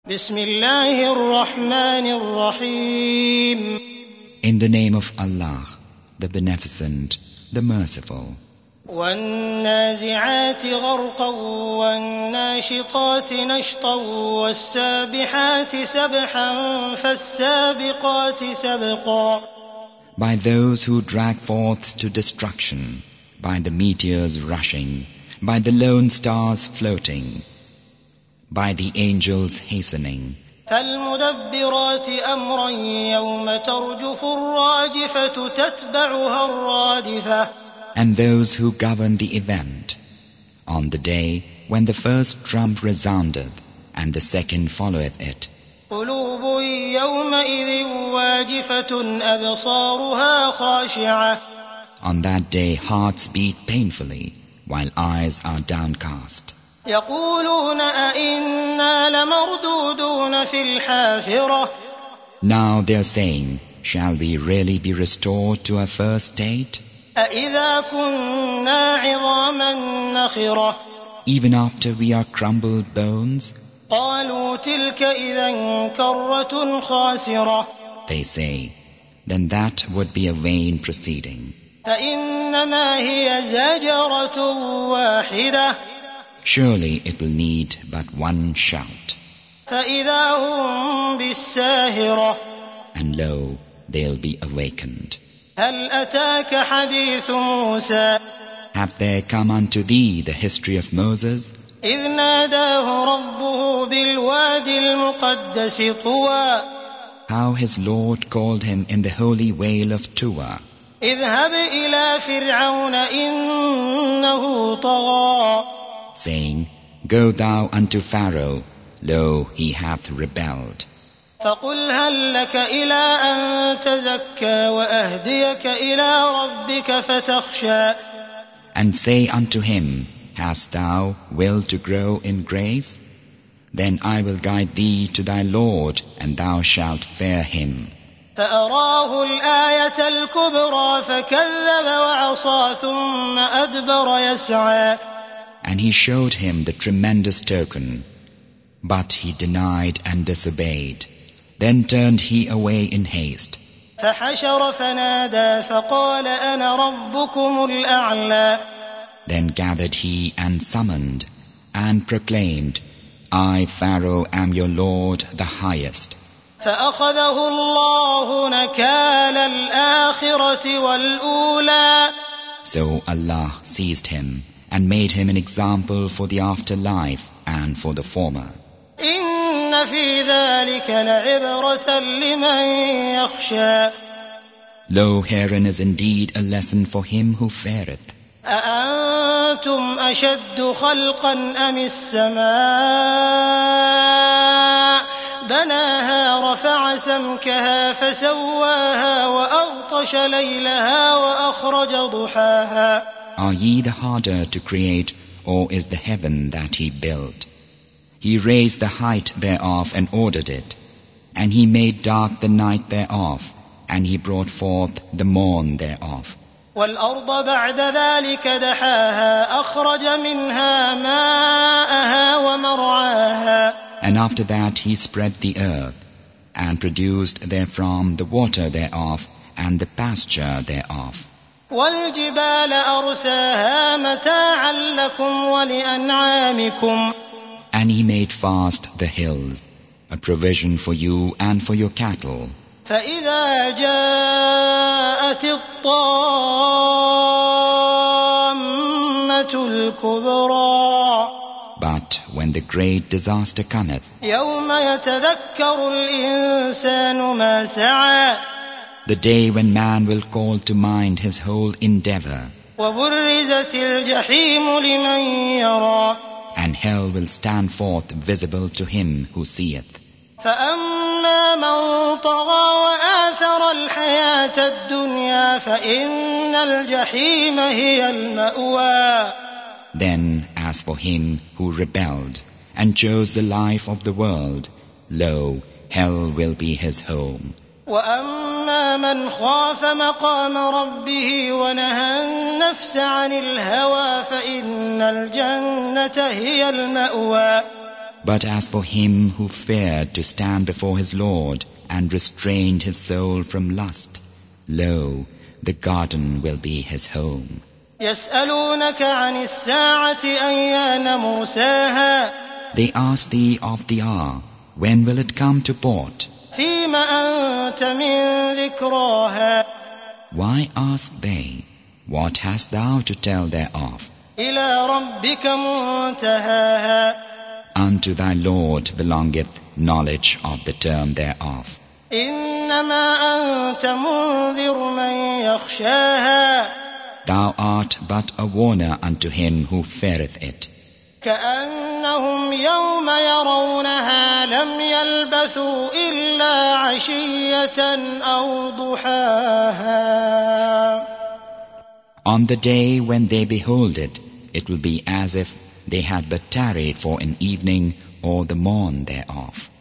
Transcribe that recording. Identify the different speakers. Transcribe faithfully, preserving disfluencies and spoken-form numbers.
Speaker 1: بسم الله الرحمن الرحيم.
Speaker 2: In the name of Allah, the Beneficent, the Merciful.
Speaker 1: والنازعات غرقا والناشطات نشطا والسابحات سبحا فالسابقات سبقا.
Speaker 2: By those who drag forth to destruction, by the meteors rushing, by the lone stars floating, by the angels hastening.
Speaker 1: فالمدبرات أمرا يوم ترجف الراجفة تتبعها الرادفة.
Speaker 2: And those who govern the event, on the day when the first trump resoundeth, and the second followeth it.
Speaker 1: قلوب يومئذ واجفة أبصارها خاشعة.
Speaker 2: On that day hearts beat painfully, while eyes are downcast.
Speaker 1: يقولون أئنا لمردودون في الحافرة.
Speaker 2: Now they are saying, shall we really be restored to our first state?
Speaker 1: أئذا كنا عظاما نخرة.
Speaker 2: Even after we are crumbled bones?
Speaker 1: قالوا تلك إذا كرة خاسرة.
Speaker 2: They say, then that would be a vain proceeding.
Speaker 1: فإنما هي زجرة واحدة.
Speaker 2: Surely it will need but one shout.
Speaker 1: فإذا هم بالساهرة.
Speaker 2: And lo, they'll be awakened.
Speaker 1: هل أتاك حديث موسى.
Speaker 2: Hath there come unto thee the history of Moses?
Speaker 1: إذ ناداه ربه بالوادي المقدس طوى.
Speaker 2: How his Lord called him in the holy vale of Tuwa.
Speaker 1: اذهب إلى فرعون إنه طغى.
Speaker 2: Saying, go thou unto Pharaoh, lo, he hath rebelled.
Speaker 1: فقل هل لك إلى أن تزكى وأهديك إلى ربك فتخشى.
Speaker 2: And say unto him, hast thou will to grow in grace? Then I will guide thee to thy Lord, and thou shalt fear him.
Speaker 1: فأراه الآية الكبرى فكذب وعصى ثم أدبر يسعى.
Speaker 2: And he showed him the tremendous token, but he denied and disobeyed. Then turned he away in haste.
Speaker 1: فحشر فنادى فقال أنا ربكم الأعلى.
Speaker 2: Then gathered he and summoned, and proclaimed, I, Pharaoh, am your Lord, the highest.
Speaker 1: فأخذه الله نكال الآخرة والأولى.
Speaker 2: So Allah seized him, and made him an example for the afterlife and for the former.
Speaker 1: إن في ذلك لعبرة لمن يخشى.
Speaker 2: Lo, herein is indeed a lesson for him who feareth.
Speaker 1: أأنتم أشد خلقا أم السماء بناها رفع سمكها فسواها وأغطش ليلها وأخرج ضحاها.
Speaker 2: Are ye the harder to create, or is the heaven that he built? He raised the height thereof and ordered it, and he made dark the night thereof, and he brought forth the morn thereof.
Speaker 1: والأرض بعد ذلك دحاها أخرج منها ماءها ومرعاها.
Speaker 2: And after that he spread the earth, and produced therefrom the water thereof, and the pasture thereof.
Speaker 1: والجبال أرساها متاعا لكم ولأنعامكم.
Speaker 2: And he made fast the hills, a provision for you and for your cattle.
Speaker 1: فإذا جاءت الطامة الكبرى.
Speaker 2: But when the great disaster cometh,
Speaker 1: يوم يتذكر الإنسان ما سعى.
Speaker 2: the day when man will call to mind his whole endeavor,
Speaker 1: وبرزت الجحيم لمن يرى.
Speaker 2: and hell will stand forth visible to him who seeth.
Speaker 1: فأما من طغى وآثر الحياة الدنيا فإن الجحيم هي المأوى.
Speaker 2: Then, as for him who rebelled and chose the life of the world, lo, hell will be his home.
Speaker 1: وأما من خاف مقام ربه ونهى النفس عن الهوى فإن الجنة هي المأوى.
Speaker 2: But as for him who feared to stand before his Lord and restrained his soul from lust, lo, the garden will be his home.
Speaker 1: يسألونك عن الساعة أيان مرساها.
Speaker 2: They ask thee of the hour, when will it come to port?
Speaker 1: فيم أنت من ذكراها.
Speaker 2: Why ask they? What hast thou to tell thereof?
Speaker 1: إلى ربك منتهاها.
Speaker 2: Unto thy Lord belongeth knowledge of the term thereof.
Speaker 1: إنما أنت منذر من يخشاها.
Speaker 2: Thou art but a warner unto him who feareth it.
Speaker 1: كأنهم يوم يرونها لم يلبثوا إلا عشية أو ضحاها.
Speaker 2: On the day when they behold it, it will be as if they had but tarried for an evening or the morn thereof.